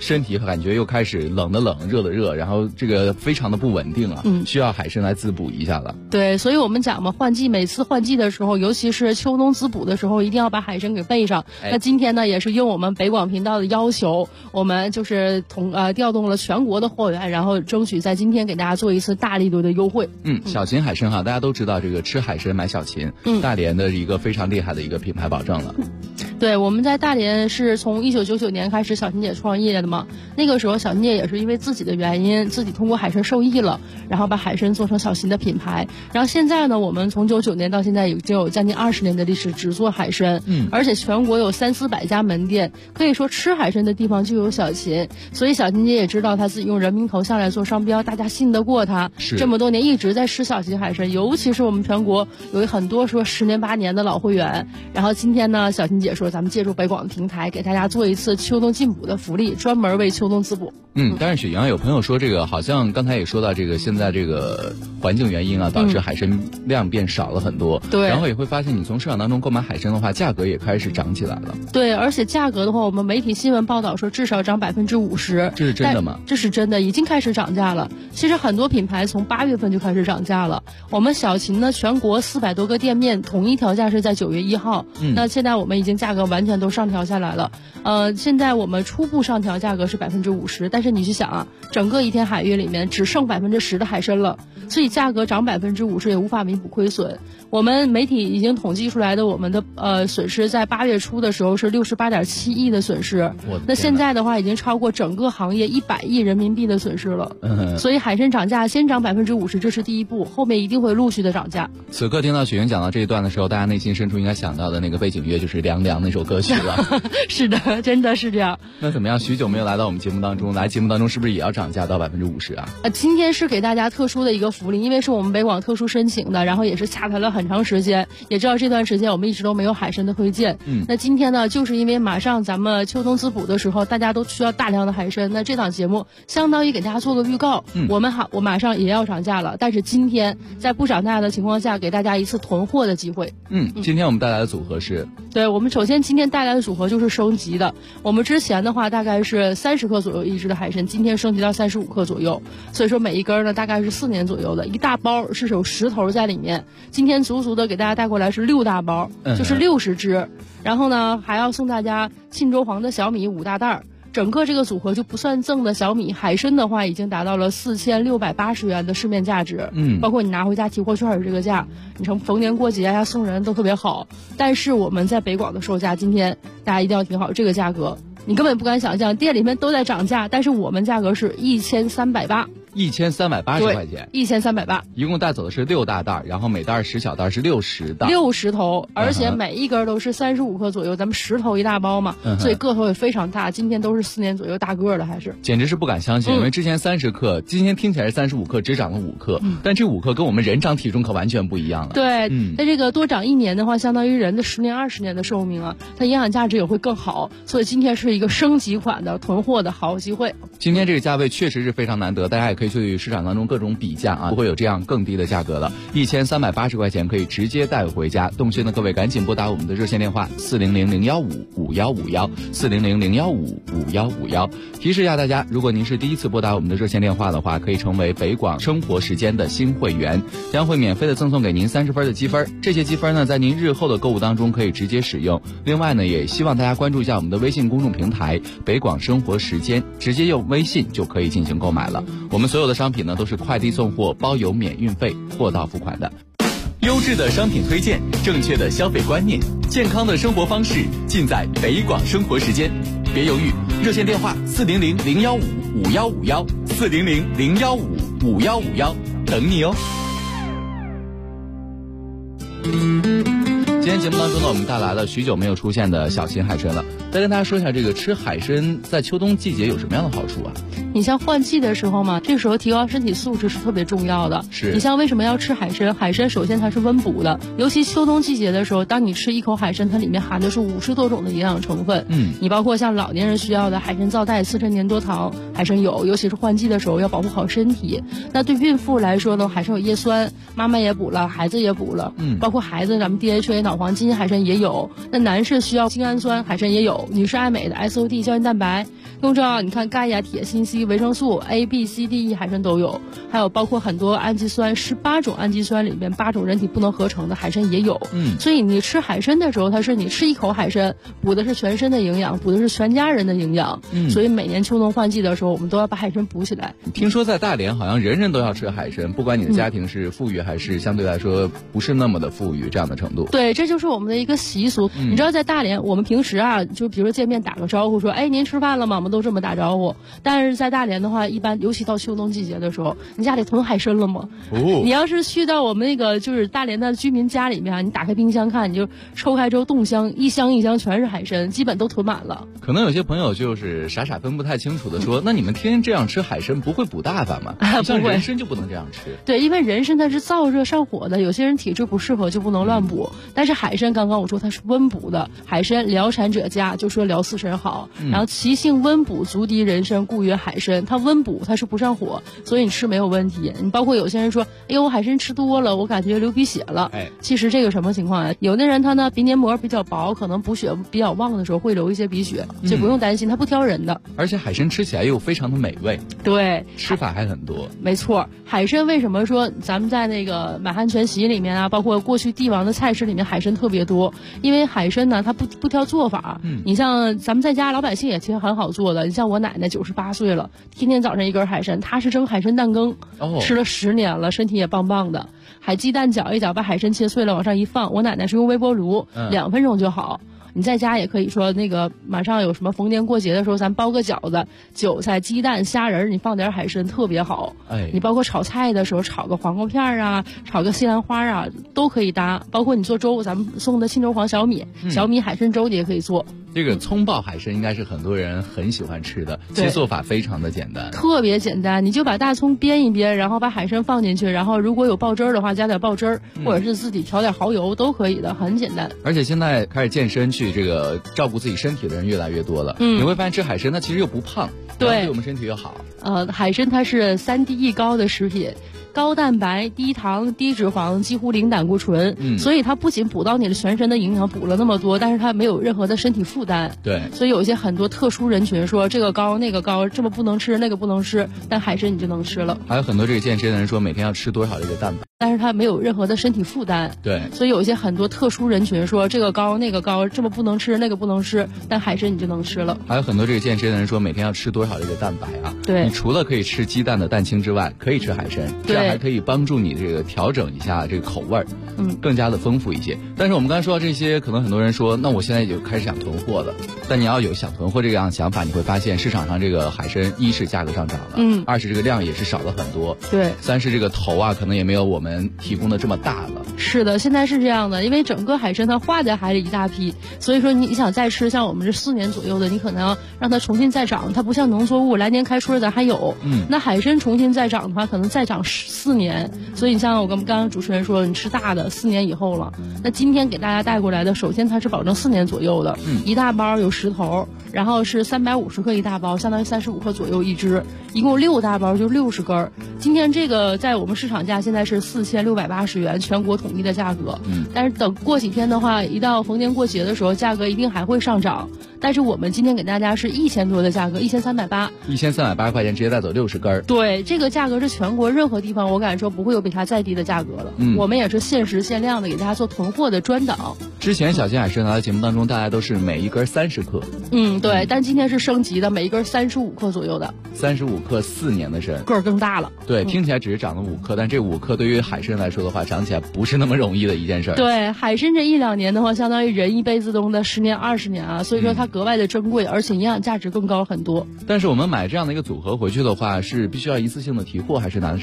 身体感觉又开始冷的冷，热的热，然后这个非常的不稳定啊，需要海参来滋补一下了。 对，所以我们讲嘛，每次换季的时候，尤其是秋冬滋补的时候，一定要把海参给备上。那今天呢，也是应我们北广频道的要求，我们就是调动了全国的货源，然后争取在今天给大家做一次大力度的优惠。 小秦海参哈，大家都知道这个吃海参买小秦，大连的一个非常厉害的一个品牌保证了。 对，我们在大连是从1999年开始小秦姐创业的嘛，那个时候小秦姐也是因为自己的原因，自己通过海参受益了，然后把海参做成小秦的品牌。然后现在呢，我们从99年到现在已经有将近20年的历史，只做海参，而且全国有300-400家门店，可以说吃海参的地方就有小秦。所以小秦姐也知道她自己用人民头像来做商标，大家信得过她，这么多年一直在吃小秦海参，尤其是我们全国有很多说10年8年的老会员。然后今天呢，小秦姐说咱们借助北广的平台给大家做一次秋冬进补的福利，专门为秋冬滋补。 但是雪阳有朋友说这个好像刚才也说到这个现在这个环境原因啊，导致海参量变少了很多。对，然后也会发现你从市场当中购买海参的话，价格也开始涨起来了。 对，而且价格的话，我们媒体新闻报道说至少涨50%。 这是真的吗？ 这是真的，已经开始涨价了。其实很多品牌从8月份就开始涨价了。我们小秦呢，全国400多个店面统一调价是在9月1号。那现在我们已经价格完全都上调下来了。现在我们初步上调价格是50%，但是你去想啊，整个一天海域里面只剩10%的海参了，所以价格涨50%也无法弥补亏损。我们媒体已经统计出来的我们的损失，在8月初的时候是68.7亿的损失，那现在的话已经超过整个行业100亿人民币的损失了。所以海参涨价先涨50%，这是第一步，后面一定会陆续的涨价。 此刻听到雪莹讲到这一段的时候，大家内心深处应该想到的那个背景乐就是《凉凉》那首歌曲了。 是的，真的是这样。 那怎么样？许久没有来到我们节目当中，来节目当中是不是也要涨价到50%啊？ 今天是给大家特殊的一个福利，因为是我们北广特殊申请的，然后也是下台了很长时间，也知道这段时间我们一直都没有海参的推荐。那今天呢，就是因为马上咱们秋冬滋补的时候，大家都需要大量的海参，那这档节目相当于给大家做个预告。我马上也要涨价了，但是今天在不涨价的情况下，给大家一次囤货的机会。 今天我们带来的组合是？ 对，我们首先今天带来的组合就是升级的。我们之前的话大概是30克左右一只的海参，今天升级到35克左右，所以说每一根呢大概是4年左右的，一大包是有10头在里面。今天足足的给大家带过来是6大包，就是60只。然后呢，还要送大家沁州黄的小米5大袋。整个这个组合就不算赠的小米，海参的话已经达到了4680元的市面价值，包括你拿回家提货券这个价，你从逢年过节呀送人都特别好。但是我们在北广的售价，今天大家一定要听好这个价格，你根本不敢想象，店里面都在涨价，但是我们价格是1380。 1380块钱 ，1380， 一共带走的是6大袋，然后每袋10小袋是60袋 ，60头，而且每一根都是35克左右，咱们10头一大包嘛，所以个头也非常大。今天都是4年左右大个的，还是简直是不敢相信，因为之前30克，今天听起来是35克，只涨了5克，但这5克跟我们人长体重可完全不一样了。 对，那这个多长1年的话，相当于人的10年20年的寿命啊，它营养价值也会更好，所以今天是一个升级款的囤货的好机会。 今天这个价位确实是非常难得，大家也可以去市场当中各种比价啊，不会有这样更低的价格了。1380块钱可以直接带回家。动心的各位赶紧拨打我们的热线电话400-015-5151，400-015-5151。提示一下大家，如果您是第一次拨打我们的热线电话的话，可以成为北广生活时间的新会员，将会免费的赠送给您30分的积分。这些积分呢，在您日后的购物当中可以直接使用。另外呢，也希望大家关注一下我们的微信公众平台北广生活时间，直接用微信就可以进行购买了。我们所有的商品呢都是快递送货，包邮免运费，货到付款的。 优质的商品推荐，正确的消费观念，健康的生活方式，尽在北广生活时间。别犹豫，热线电话400-015-5151，400-015-5151，等你哦。 今天节目当中呢，我们带来了许久没有出现的小秦海参了。再跟大家说一下，这个吃海参在秋冬季节有什么样的好处啊？ 你像换季的时候嘛，这时候提高身体素质是特别重要的。 是你像为什么要吃海参？海参首先它是温补的，尤其秋冬季节的时候，当你吃一口海参，它里面含的是50多种的营养成分。你包括像老年人需要的海参皂苷、刺滇粘多糖，海参有，尤其是换季的时候要保护好身体。那对孕妇来说呢，海参有叶酸，妈妈也补了，孩子也补了。包括孩子咱们 DHA 脑黄金海参也有。那男士需要精氨酸，海参也有；女士爱美的 SOD 胶原蛋白。更重要，你看钙呀、铁、锌、硒、维生素 A、B、C、D、E 海参都有，还有包括很多氨基酸，18种氨基酸里面8种人体不能合成的海参也有。所以你吃海参的时候，它是你吃一口海参，补的是全身的营养，补的是全家人的营养。所以每年秋冬换季的时候，我们都要把海参补起来。 听说在大连好像人人都要吃海参，不管你的家庭是富裕还是相对来说不是那么的富裕这样的程度。 对，这就是我们的一个习俗。你知道在大连，我们平时啊，就比如说见面打个招呼说，哎，您吃饭了吗？我们都这么打招呼。但是在大连的话，一般尤其到秋冬季节的时候，你家里囤海参了吗？你要是去到我们那个就是大连的居民家里面，你打开冰箱看，你就抽开之后冻箱，一箱一箱全是海参，基本都囤满了。 可能有些朋友就是傻傻分不太清楚的说，那你们天天这样吃海参不会补大发吗？像人参就不能这样吃。 对，因为人参它是燥热上火的，有些人体质不适合就不能乱补。但是海参刚刚我说它是温补的，海参疗产者佳，就说疗四神好。然后其性温补，足敌人参，故曰海参。它温补，它是不上火，所以你吃没有问题。你包括有些人说，哎呦，海参吃多了，我感觉流鼻血了。其实这个什么情况啊？有的人他呢鼻黏膜比较薄，可能补血比较旺的时候会流一些鼻血，就不用担心，它不挑人的。 而且海参吃起来又非常的美味。 对， 吃法还很多。 没错，海参为什么说咱们在那个满汉全席里面啊，包括过去帝王的菜式里面海参特别多？因为海参呢，它不挑做法。你像咱们在家老百姓也其实很好做的。你像我奶奶98岁了，天天早上一根海参，她是蒸海参蛋羹，吃了10年了，身体也棒棒的。海鸡蛋搅一搅，把海参切碎了往上一放，我奶奶是用微波炉，2分钟就好。你在家也可以说那个马上有什么逢年过节的时候，咱包个饺子，韭菜、鸡蛋、虾仁，你放点海参特别好。你包括炒菜的时候，炒个黄瓜片啊，炒个西兰花啊，都可以搭。包括你做粥，咱们送的青州黄小米，小米海参粥你也可以做。 这个葱爆海参应该是很多人很喜欢吃的，其实做法非常的简单， 特别简单。你就把大葱煸一煸，然后把海参放进去，然后如果有爆汁儿的话，加点爆汁儿，或者是自己调点蚝油都可以的，很简单。 而且现在开始健身去这个照顾自己身体的人越来越多了，你会发现吃海参它其实又不胖，对我们身体又好。 海参它是3低 E 高的食品。高蛋白、低糖、低脂肪，几乎零胆固醇，所以它不仅补到你的全身的营养，补了那么多，但是它没有任何的身体负担。 对， 所以有一些很多特殊人群说这个高那个高，这么不能吃那个不能吃，但海参你就能吃了。 还有很多这个健身的人说每天要吃多少这个蛋白， 但是它没有任何的身体负担。 对， 所以有一些很多特殊人群说这个高那个高，这么不能吃那个不能吃，但海参你就能吃了。 还有很多这个健身的人说每天要吃多少这个蛋白啊？ 对， 你除了可以吃鸡蛋的蛋清之外，可以吃海参，这样还可以帮助你这个调整一下这个口味儿，更加的丰富一些。但是我们刚才说到这些，可能很多人说，那我现在就开始想囤货了。但你要有想囤货这样的想法，你会发现市场上这个海参，一是价格上涨了，二是这个量也是少了很多， 对， 三是这个头啊，可能也没有我们提供的这么大了。 是的，现在是这样的，因为整个海参它化在海里一大批，所以说你想再吃，像我们这4年左右的，你可能要让它重新再长，它不像农作物来年开春咱还有，那海参重新再长的话，可能再长4年，所以你像我跟刚刚主持人说，你吃大的4年以后了。那今天给大家带过来的，首先它是保证4年左右的，一大包有10头，然后是350克一大包，相当于35克左右一只，一共6大包就60根。今天这个在我们市场价现在是4680元，全国统一的价格。但是等过几天的话，一到逢年过节的时候，价格一定还会上涨。但是我们今天给大家是1000多的价格，1380，1380 块钱直接带走60根。 对，这个价格是全国任何地方我敢说不会有比它再低的价格了。我们也是限时限量的给大家做囤货的专档。 之前小金海参来的节目当中，大家都是每一根30克。 对，但今天是升级的，每一根35克左右的。 35克4年的参， 个儿更大了。 对，听起来只是长了5克，但这5克对于海参来说的话，长起来不是那么容易的一件事。 对，海参这1-2年的话，相当于人一辈子中的10年20年啊，所以说它格外的珍贵，而且营养价值更高很多。 但是我们买这样的一个组合回去的话，是必须要一次性的提货，还是拿的是提货券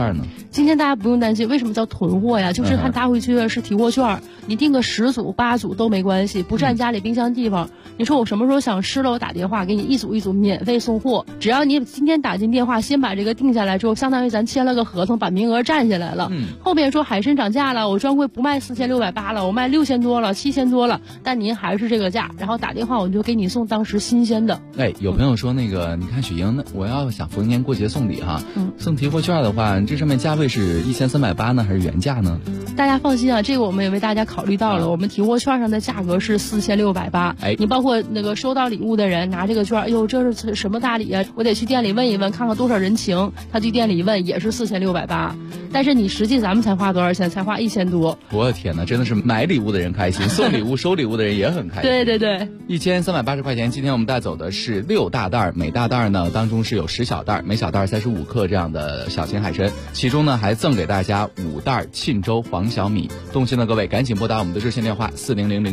券呢？ 今天大家不用担心，为什么叫囤货呀？就是他拿回去的是提货券，你订个10组、8组都没关系，不占家里冰箱地方。你说我什么时候想吃了，我打电话给你一组一组免费送货，只要你今天打进电话，先把这个定下来之后，相当于咱签了个合同，把名额占下来了。后面说海参涨价了，我专柜不卖4680了，我卖6000多了、7000多了，但您还是这个价，然后打电话我就给你送当时新鲜的。 哎，有朋友说那个，你看雪莹，那我要想逢年过节送礼哈，送提货券的话，这上面价位是1380呢，还是原价呢？ 大家放心啊，这个我们也为大家考虑到了，我们提货券上的价格是4680。 哎， 你包括那个收到礼物的人拿这个券，哎呦，这是什么大礼啊？我得去店里问一问，看看多少人情。他去店里一问也是4680，但是你实际咱们才花多少钱？才花1000多。 我的天哪，真的是买礼物的人开心，送礼物、收礼物的人也很开心。 对对对 ，1380块钱。今天我们带走的是6大袋，每大袋呢当中是有10小袋，每小袋35克这样的小型海参，其中呢还赠给大家5袋沁州黄小米。动心的各位赶紧拨打我们的热线电话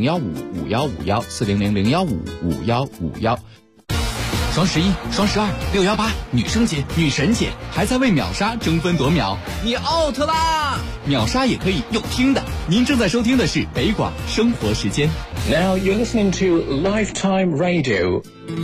400-015-5151，400-015-5151。双11、双12、618，女生节、女神节，还在为秒杀争分夺秒，你 out 啦！秒杀也可以用听的。您正在收听的是北广生活时间。 Now you're listening to Lifetime Radio。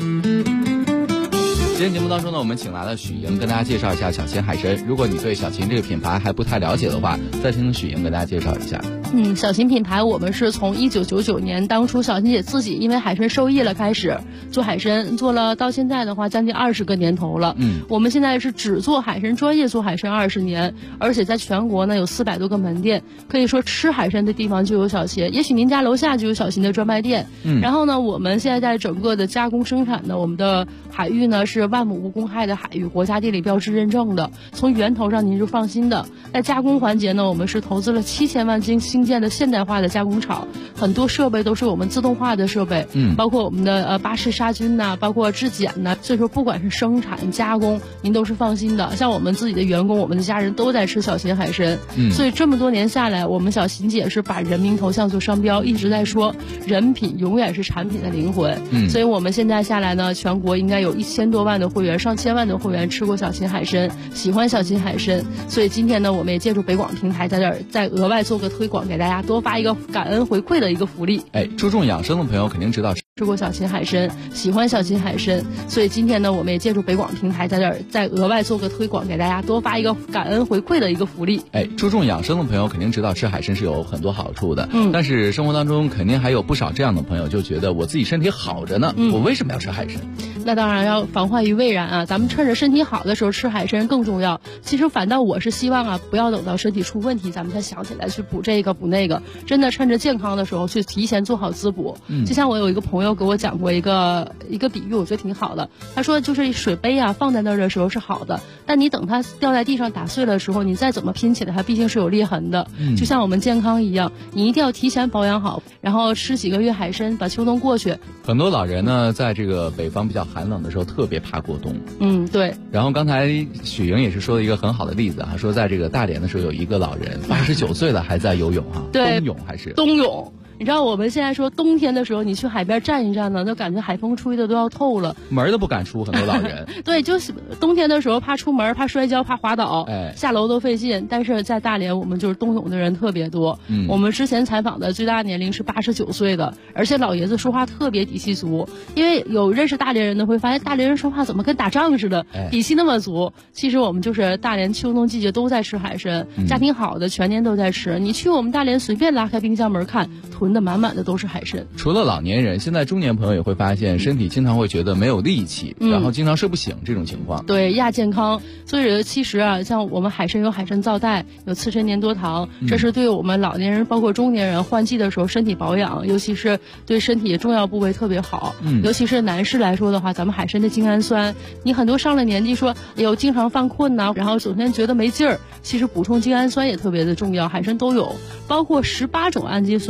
今天节目当中呢，我们请来了许莹，跟大家介绍一下小秦海参。如果你对小秦这个品牌还不太了解的话，再听许莹跟大家介绍一下。 小秦品牌我们是从1999年当初小秦姐自己因为海参受益了开始做海参，做了到现在的话将近20个年头了。我们现在是只做海参，专业做海参20年，而且在全国呢有400多个门店，可以说吃海参的地方就有小秦，也许您家楼下就有小秦的专卖店。然后呢，我们现在在整个的加工生产的我们的海域呢是万亩无公害的海域，国家地理标志认证的，从源头上您就放心的。在加工环节呢，我们是投资了7000万新建的现代化的加工厂，很多设备都是我们自动化的设备，包括我们的巴氏杀菌呐，包括质检呐，所以说不管是生产加工，您都是放心的。像我们自己的员工，我们的家人都在吃小秦海参，所以这么多年下来，我们小秦姐是把人民头像做商标，一直在说人品永远是产品的灵魂。所以我们现在下来呢，全国应该有1000多万的会员，上千万的会员吃过小秦海参，喜欢小秦海参。所以今天呢，我们也借助北广平台在这儿再额外做个推广，给大家多发一个感恩回馈的一个福利。 注重养生的朋友肯定知道吃过小秦海参，喜欢小秦海参。所以今天呢，我们也借助北广平台在这儿再额外做个推广，给大家多发一个感恩回馈的一个福利。 注重养生的朋友肯定知道吃海参是有很多好处的，但是生活当中肯定还有不少这样的朋友就觉得我自己身体好着呢，我为什么要吃海参？ 那当然要防患于未然啊！咱们趁着身体好的时候吃海参更重要。其实反倒我是希望啊，不要等到身体出问题，咱们才想起来去补这个补那个。真的趁着健康的时候去提前做好滋补。就像我有一个朋友给我讲过一个比喻，我觉得挺好的。他说就是水杯啊放在那儿的时候是好的，但你等它掉在地上打碎了的时候，你再怎么拼起来，它毕竟是有裂痕的。就像我们健康一样，你一定要提前保养好，然后吃几个月海参，把秋冬过去。 很多老人呢，在这个北方比较寒冷的时候，特别怕过冬。 对。 然后刚才许莹也是说了一个很好的例子哈，说在这个大连的时候有一个老人89岁了还在游泳哈， 对， 冬泳还是冬泳。你知道我们现在说冬天的时候，你去海边站一站呢，就感觉海风吹的都要透了， 门都不敢出，很多老人。 对，就是冬天的时候怕出门，怕摔跤，怕滑倒，下楼都费劲。但是在大连，我们就是冬泳的人特别多。我们之前采访的最大年龄是89岁的，而且老爷子说话特别底气足。因为有认识大连人的会发现，大连人说话怎么跟打仗似的，底气那么足。其实我们就是大连秋冬季节都在吃海参，家庭好的全年都在吃。你去我们大连随便拉开冰箱门看，囤的满满的都是海参。 除了老年人，现在中年朋友也会发现身体经常会觉得没有力气，然后经常睡不醒这种情况。 对，亚健康。所以其实啊，像我们海参有海参皂苷，有刺参粘多糖，这是对我们老年人包括中年人换季的时候身体保养，尤其是对身体重要部位特别好。尤其是男士来说的话，咱们海参的精氨酸，你很多上了年纪说有经常犯困呐，然后整天觉得没劲儿，其实补充精氨酸也特别的重要，海参都有，包括18种氨基酸里边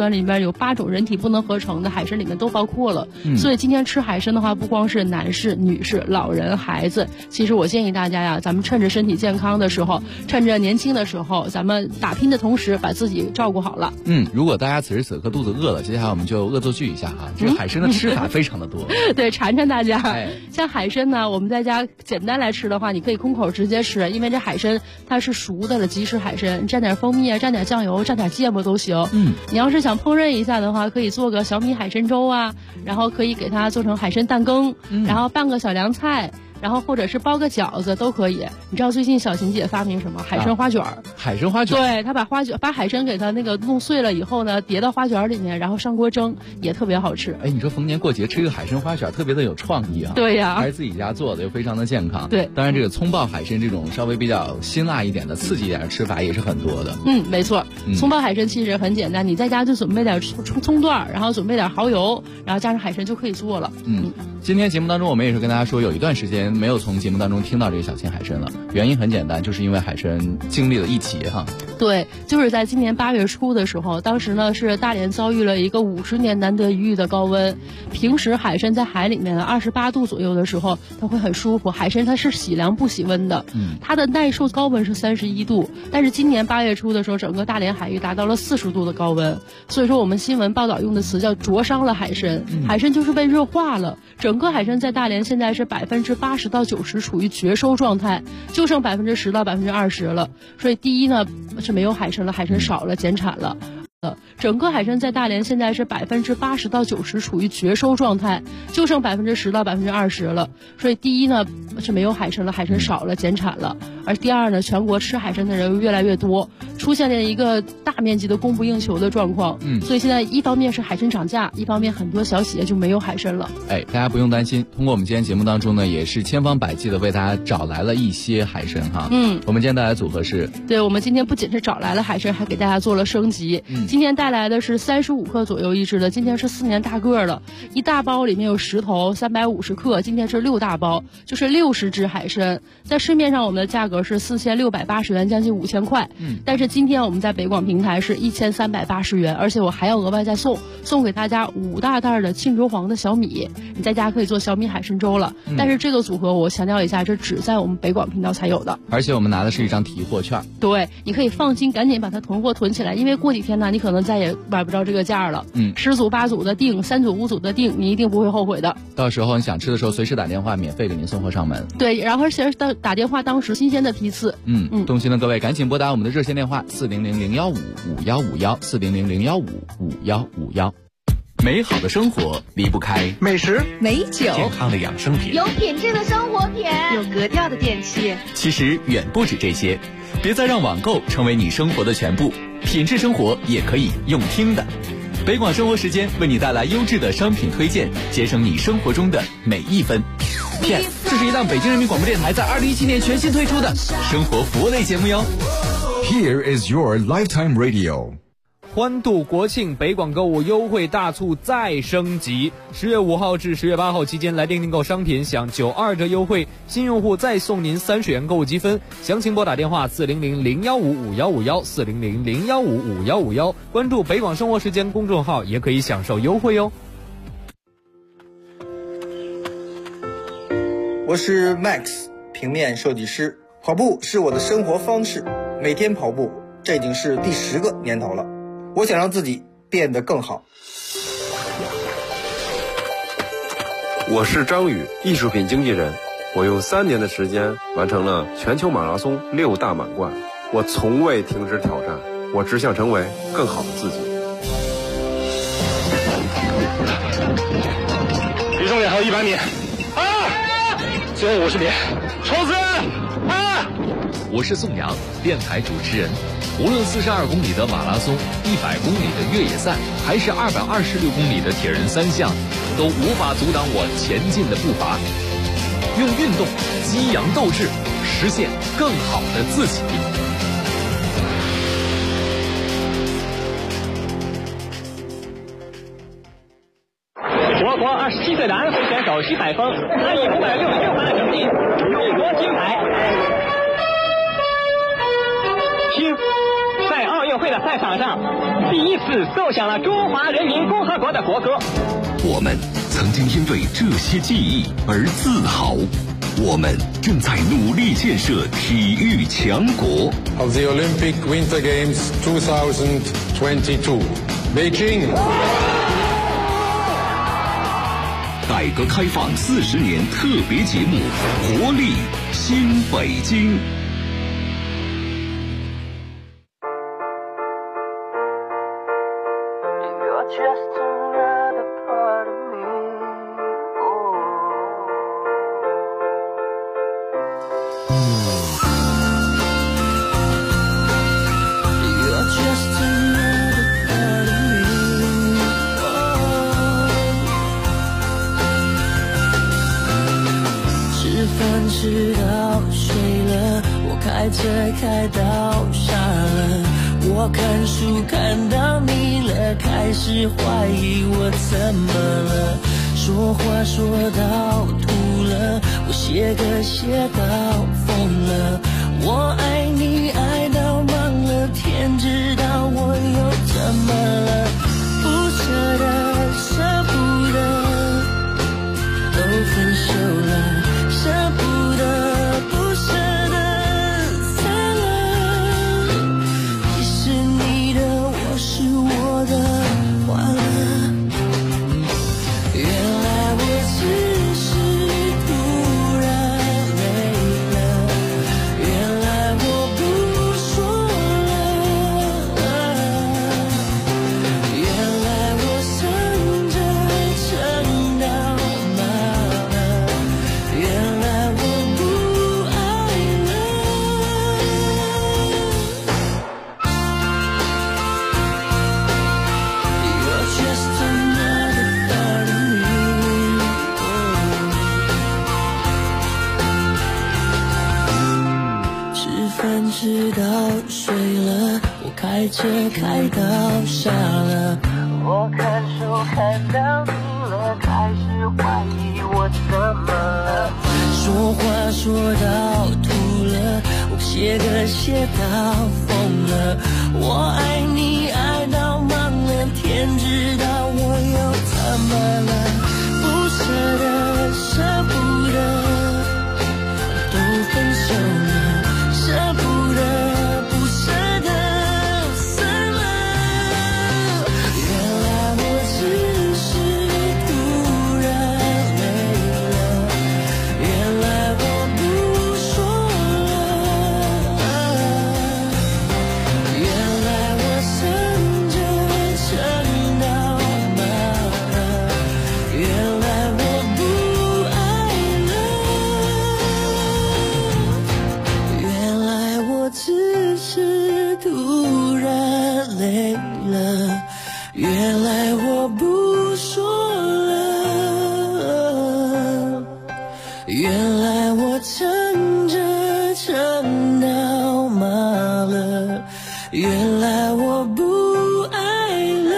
有8种人体不能合成的海参里面都包括了。所以今天吃海参的话，不光是男士、女士、老人、孩子，其实我建议大家呀，咱们趁着身体健康的时候，趁着年轻的时候，咱们打拼的同时把自己照顾好了。 如果大家此时此刻肚子饿了，接下来我们就恶作剧一下哈。这个海参的吃法非常的多， 对，馋馋大家。像海参呢，我们在家简单来吃的话，你可以空口直接吃，因为这海参它是熟的了，即食海参，你蘸点蜂蜜啊，蘸点酱油，蘸点芥末都行。你要是想烹饪一下的话，可以做个小米海参粥啊，然后可以给它做成海参蛋羹，然后拌个小凉菜。然后或者是包个饺子都可以。你知道最近小琴姐发明什么？海参花卷儿。 海参花卷。 对，她把海参给它那个弄碎了以后呢，叠到花卷里面，然后上锅蒸，也特别好吃。 哎，你说逢年过节吃一个海参花卷，特别的有创意啊。 对呀， 还是自己家做的，又非常的健康。 对， 当然这个葱爆海参这种稍微比较辛辣一点的、刺激一点的吃法也是很多的。 没错。葱爆海参其实很简单，你在家就准备点葱段，然后准备点蚝油，然后加上海参就可以做了。 今天节目当中我们也是跟大家说，有一段时间没有从节目当中听到这个小青海参了，原因很简单，就是因为海参经历了一劫哈。 对，就是在今年8月初的时候，当时呢是大连遭遇了一个50年难得一遇的高温。平时海参在海里面28度左右的时候，它会很舒服。海参它是喜凉不喜温的，它的耐受高温是31度，但是今年8月初的时候，整个大连海域达到了40度的高温，所以说我们新闻报道用的词叫灼伤了海参。海参就是被热化了。整个海参在大连现在是80%到90%处于绝收状态，就剩10%到20%了。所以第一呢是没有海参了，海参少了，减产了。整个海参在大连现在是80%到90%处于绝收状态，就剩10%到20%了。所以第一呢是没有海参了，海参少了，减产了。而第二呢，全国吃海参的人越来越多，出现了一个大面积的供不应求的状况。所以现在一方面是海参涨价，一方面很多小企业就没有海参了。 大家不用担心，通过我们今天节目当中呢，也是千方百计的为大家找来了一些海参哈。我们今天带来的组合是， 对，我们今天不仅是找来了海参，还给大家做了升级。今天带来的是35克左右一只的，今天是4年大个了，一大包里面有10头，350克，今天是6大包，就是60只海参。在市面上我们的价格是4680元，将近5000块。但是今天我们在北广平台是1380元，而且我还要额外再送给大家5大袋的沁竹黄的小米，你在家可以做小米海参粥了。但是这个组合我强调一下，这只在我们北广频道才有的， 而且我们拿的是一张提货券。 对，你可以放心，赶紧把它囤货囤起来，因为过几天呢，你可能再也买不着这个价了。10组8组的订，3组5组的订，你一定不会后悔的。 到时候你想吃的时候，随时打电话，免费给您送货上门。 对，然后而且打电话当时新鲜的批次。 动心的各位赶紧拨打我们的热线电话400-015-5151，400-015-5151。美好的生活离不开美食、 美酒、 健康的养生品、 有品质的生活品、有格调的电器。 其实远不止这些，别再让网购成为你生活的全部，品质生活也可以用听的。北广生活时间为你带来优质的商品推荐，节省你生活中的每一分。P.S. 这是一档北京人民广播电台在2017年全新推出的生活服务类节目哟。 Here is your lifetime radio。 欢度国庆，北广购物优惠大促再升级！10月5号至10月8号期间来电订购商品享92折优惠，新用户再送您30元购物积分。详情拨打电话400-015-5151，400-015-5151，关注北广生活时间公众号也可以享受优惠哟。 我是 Max， 平面设计师。跑步是我的生活方式，每天跑步，这已经是第10个年头了。我想让自己变得更好。 我是张宇，艺术品经纪人。我用3年的时间完成了全球马拉松6大满贯。我从未停止挑战，我只想成为更好的自己。 离终点还有100米，最后50米，冲刺！ 我是宋阳，电台主持人。无论42公里的马拉松、100公里的越野赛，还是226公里的铁人3项，都无法阻挡我前进的步伐。用运动激扬斗志，实现更好的自己。 我国27岁的安徽选手徐海峰，他以566分的成绩勇夺金牌。在奥运会的赛场上， 第一次奏响了中华人民共和国的国歌。 我们曾经因为这些记忆而自豪，我们正在努力建设体育强国。 Of the Olympic Winter Games 2022, Beijing。 改革开放40年特别节目《活力新北京》。 直到睡了，我开车开到傻了，我看书看到腻了，开始怀疑我怎么了，说话说到吐了，我写歌写到疯了，我爱你爱到忘了，天知道我又怎么了，不舍得舍不得都分手了，舍不得不舍得散了，你是你的，我是我的，完了，原来我只是突然累了，原来我不说了，原来我撑着撑到麻了，原来我不爱了。You're just another part of me. 吃饭吃到睡了，我开车开到傻了，我看书看到腻了，开始怀疑我怎么了，说话说到吐了，我写歌写到疯了，我爱你爱到忘了，天知道我又怎么了，不舍得舍不得都分手了，舍不得不舍得散了，原来我只是突然累了，原来我不说了，原来我撑着撑到麻了，原来我不爱了，原来我只是突然累了，原来我不说了，原来我撑着撑到麻了，原来我不爱了。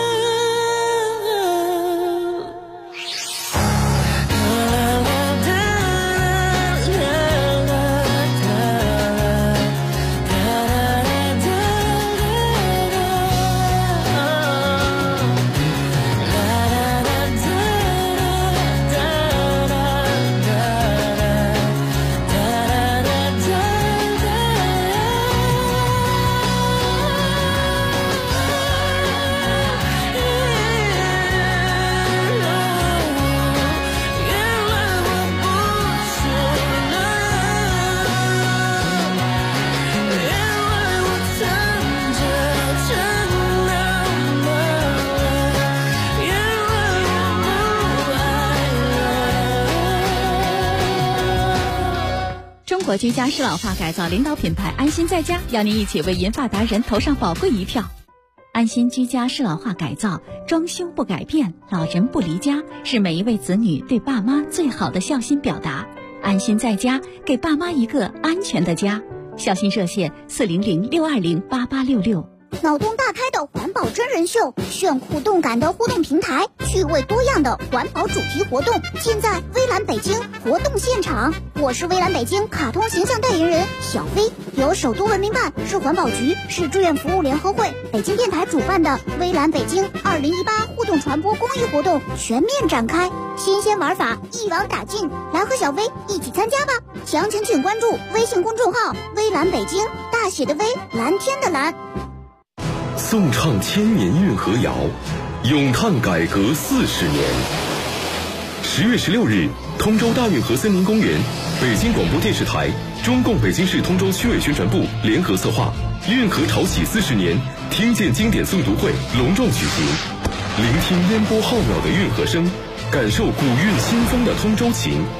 中国居家适老化改造领导品牌安心在家邀您一起为银发达人投上宝贵一票。安心居家适老化改造，装修不改变，老人不离家，是每一位子女对爸妈最好的孝心表达。安心在家，给爸妈一个安全的家。孝心热线400-620-8866。 脑洞大开的环保真人秀，炫酷动感的互动平台，趣味多样的环保主题活动，尽在微蓝北京活动现场。我是微蓝北京卡通形象代言人小飞，由首都文明办、市环保局、市志愿服务联合会、北京电台主办的微蓝北京2018互动传播公益活动全面展开，新鲜玩法一网打尽，来和小飞一起参加吧！详情请关注微信公众号微蓝北京，大写的微，蓝天的蓝。 颂唱千年运河谣，咏叹改革40年。10月16日，通州大运河森林公园，北京广播电视台、中共北京市通州区委宣传部联合策划运河潮起40年听见经典诵读会隆重举行，聆听烟波浩渺的运河声，感受古韵新风的通州情。